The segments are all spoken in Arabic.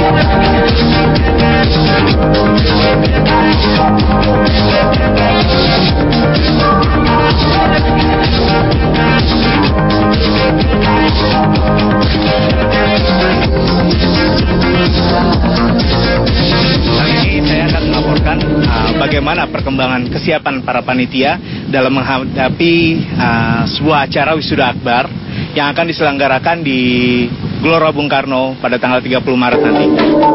Bagaimana perkembangan kesiapan para panitia dalam menghadapi sebuah acara wisuda akbar yang akan diselenggarakan di Gelora Bung Karno pada tanggal 30 Maret nanti.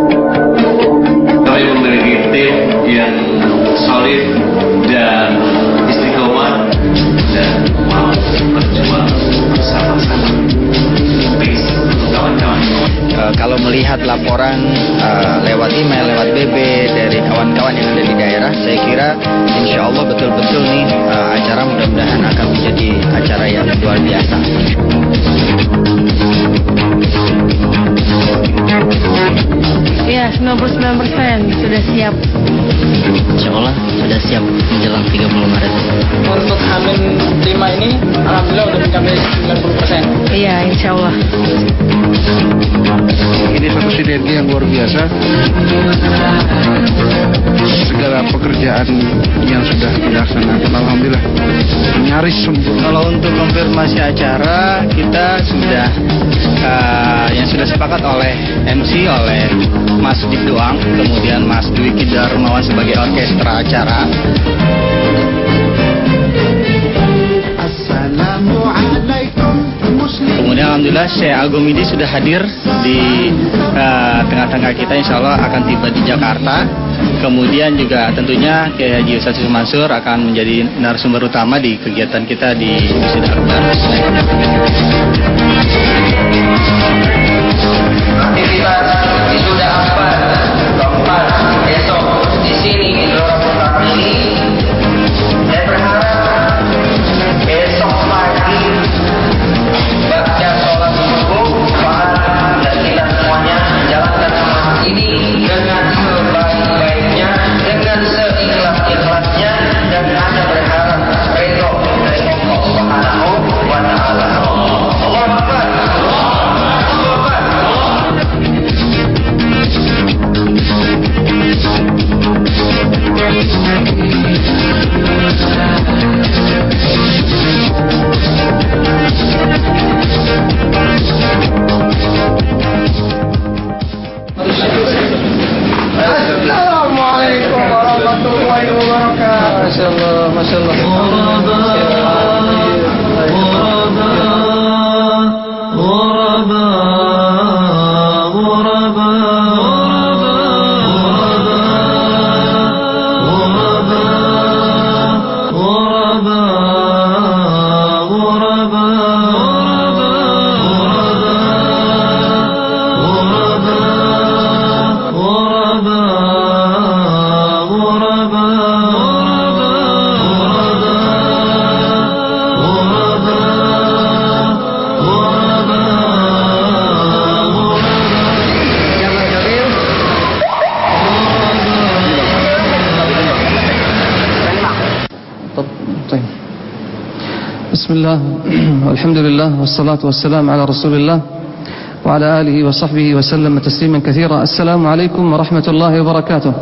Kami memiliki tim yang solid dan istiqomah dan mau berjuang bersama-sama. Peace, kawan-kawan. Kalau melihat laporan lewat email, lewat BB dari kawan-kawan yang ada di daerah, saya kira insya Allah betul-betul nih acara mudah-mudahan akan menjadi acara yang luar biasa. Ya, 99% sudah siap. Insya Allah sudah siap menjelang 30 Maret. Untuk H-5 ini, alhamdulillah udah mencapai 90%. Iya, insya Allah. Ini satu sinergi yang luar biasa. Segala pekerjaan yang sudah dilaksanakan, alhamdulillah nyaris sempurna. Kalau untuk konfirmasi acara, kita sudah yang sudah sepakat oleh MC, oleh Mas Dik Doang, kemudian Mas Dwiki Darmawan sebagai orkestra acara. Kemudian alhamdulillah Syekh Agung Midi sudah hadir di tengah-tengah kita, insya Allah akan tiba di Jakarta. Kemudian juga tentunya Kiai Haji Ustadz Yusuf Mansur akan menjadi narasumber utama di kegiatan kita di Wisuda Akbar. Aktivitas Wisuda Akbar keempat besok di sini di Gelora Bung Karno ini, saya berharap besok pagi baca sholat subuh dan kita semuanya menjalankan amanah ini dengan sebaik-baiknya, dengan seikhlas-ikhlasnya, dan ada berharap ridho dari Allah Subhanahu wa Ta'ala. Allahu Akbar. Assalamualaikum warahmatullahi wabarakatuh. Masya Allah. Bismillah, alhamdulillah, wassalatu wassalamu ala rasulillah wa ala alihi wa sahbihi wa sallam tasliman kathira. Assalamu alaikum wa rahmatullahi wa barakatuh.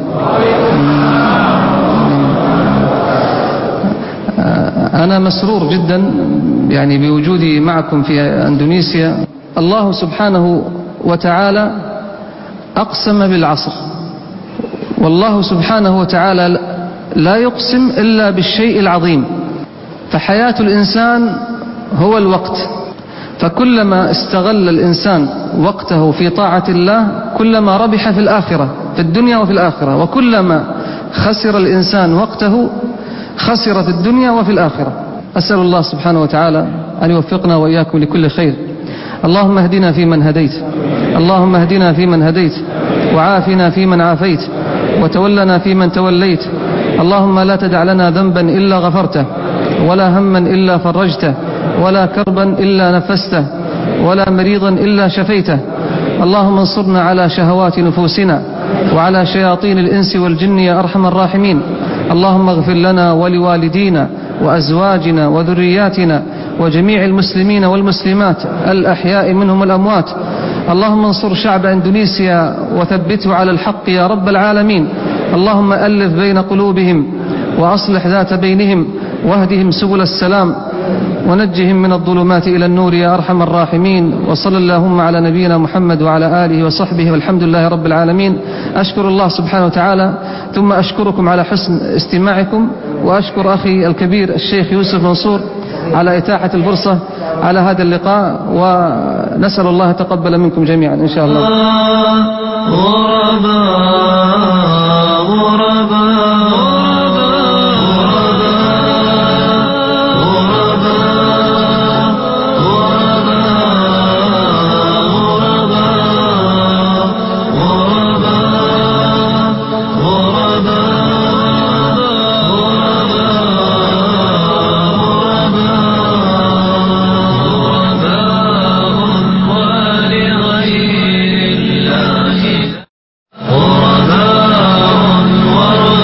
أنا مسرور جدا يعني بوجودي معكم في أندونيسيا. الله سبحانه وتعالى أقسم بالعصر، والله سبحانه وتعالى لا يقسم إلا بالشيء العظيم، فحياة الإنسان هو الوقت، فكلما استغل الإنسان وقته في طاعة الله كلما ربح في الآخرة، في الدنيا وفي الآخرة، وكلما خسر الإنسان وقته خسر في الدنيا وفي الآخرة. أسأل الله سبحانه وتعالى أن يوفقنا وإياكم لكل خير. اللهم اهدنا فيمن هديت، اللهم اهدنا فيمن هديت، وعافنا فيمن عافيت، وتولنا فيمن توليت. اللهم لا تدع لنا ذنبا إلا غفرته، ولا هما إلا فرجته، ولا كربا إلا نفسته، ولا مريضا إلا شفيته. اللهم انصرنا على شهوات نفوسنا وعلى شياطين الإنس والجن يا أرحم الراحمين. اللهم اغفر لنا ولوالدينا وأزواجنا وذرياتنا وجميع المسلمين والمسلمات الأحياء منهم والأموات. اللهم انصر شعب إندونيسيا وثبته على الحق يا رب العالمين. اللهم ألف بين قلوبهم وأصلح ذات بينهم واهدهم سبل السلام ونجهم من الظلمات إلى النور يا أرحم الراحمين. وصلى اللهم على نبينا محمد وعلى آله وصحبه والحمد لله رب العالمين. أشكر الله سبحانه وتعالى، ثم أشكركم على حسن استماعكم، وأشكر أخي الكبير الشيخ يوسف منصور على إتاحة الفرصة على هذا اللقاء، ونسأل الله تقبل منكم جميعا إن شاء الله. غرباء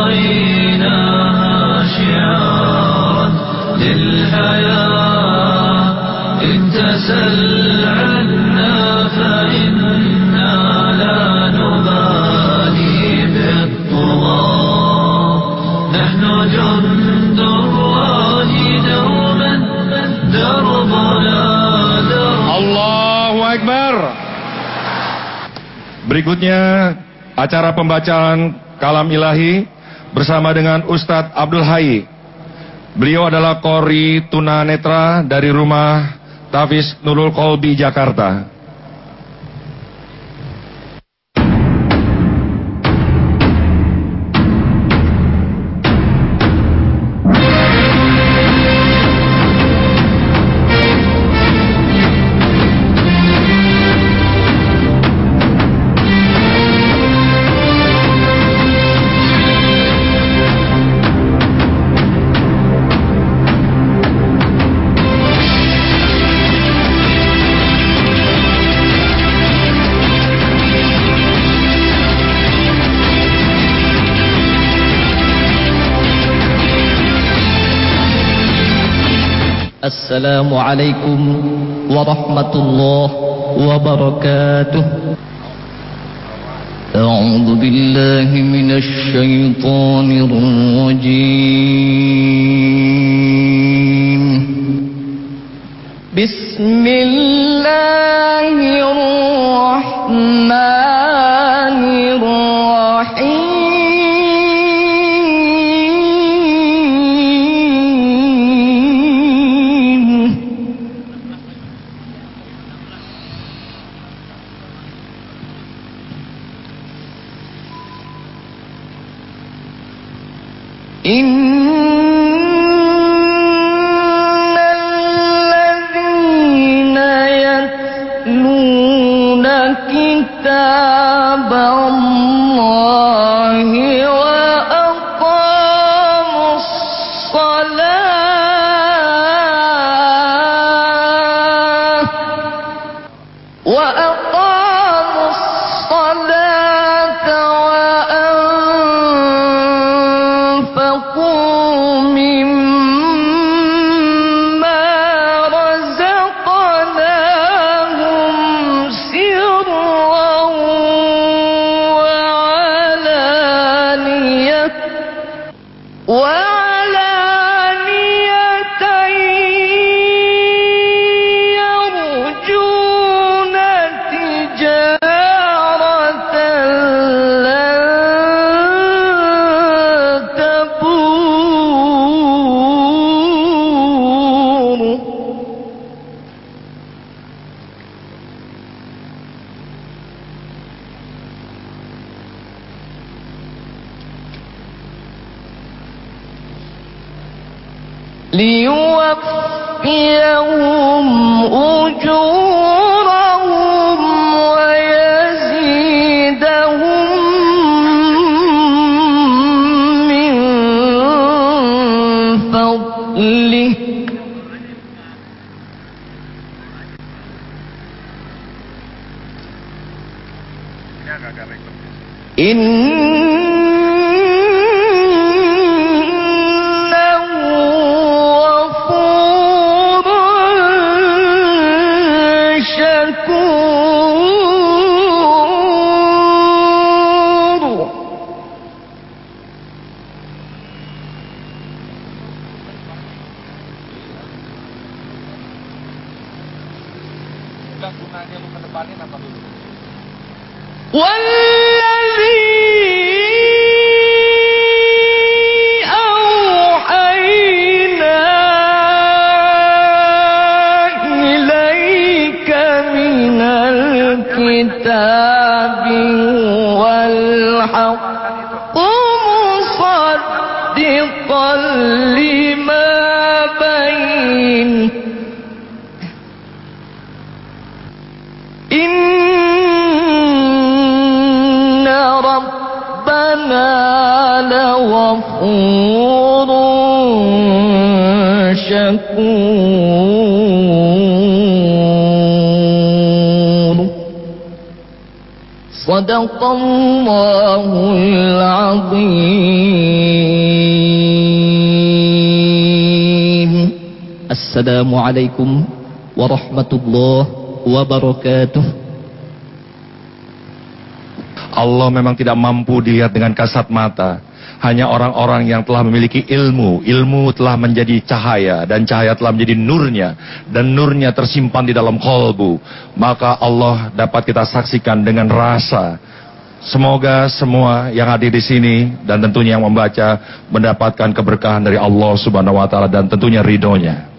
رأيناها شعارا للحياة إن تسل عنا فإنا لا نبالي بالطغاة نحن جند الله دوما دربنا درب. Allahu Akbar. Berikutnya acara pembacaan kalam ilahi bersama dengan Ustadz Abdul Hayy. Beliau adalah Qori tunanetra dari Rumah Tafiz Nurul Qalbi Jakarta. Assalamualaikum warahmatullahi wabarakatuh. A'udzu billahi minasy syaithanir rajim. Bismillahirrahmanirrahim. Innalladzina yatluna kitaballahi wa aqamus salah wa aqamus salata wa anfaqu mimma razaqnahum sirran wa alaniyatan yarjuna tijaratan lan tabur. Liyuwaffiyahum ujurahum wa yazidahum min fadlih. Sadaqallahul azim. Assalamualaikum warahmatullahi wabarakatuh. Allah memang tidak mampu dilihat dengan kasat mata. Hanya orang-orang yang telah memiliki ilmu. Ilmu telah menjadi cahaya, dan cahaya telah menjadi nurnya, dan nurnya tersimpan di dalam qalbu. Maka Allah dapat kita saksikan dengan rasa. Semoga semua yang hadir di sini dan tentunya yang membaca mendapatkan keberkahan dari Allah Subhanahu wa taala dan tentunya ridhonya.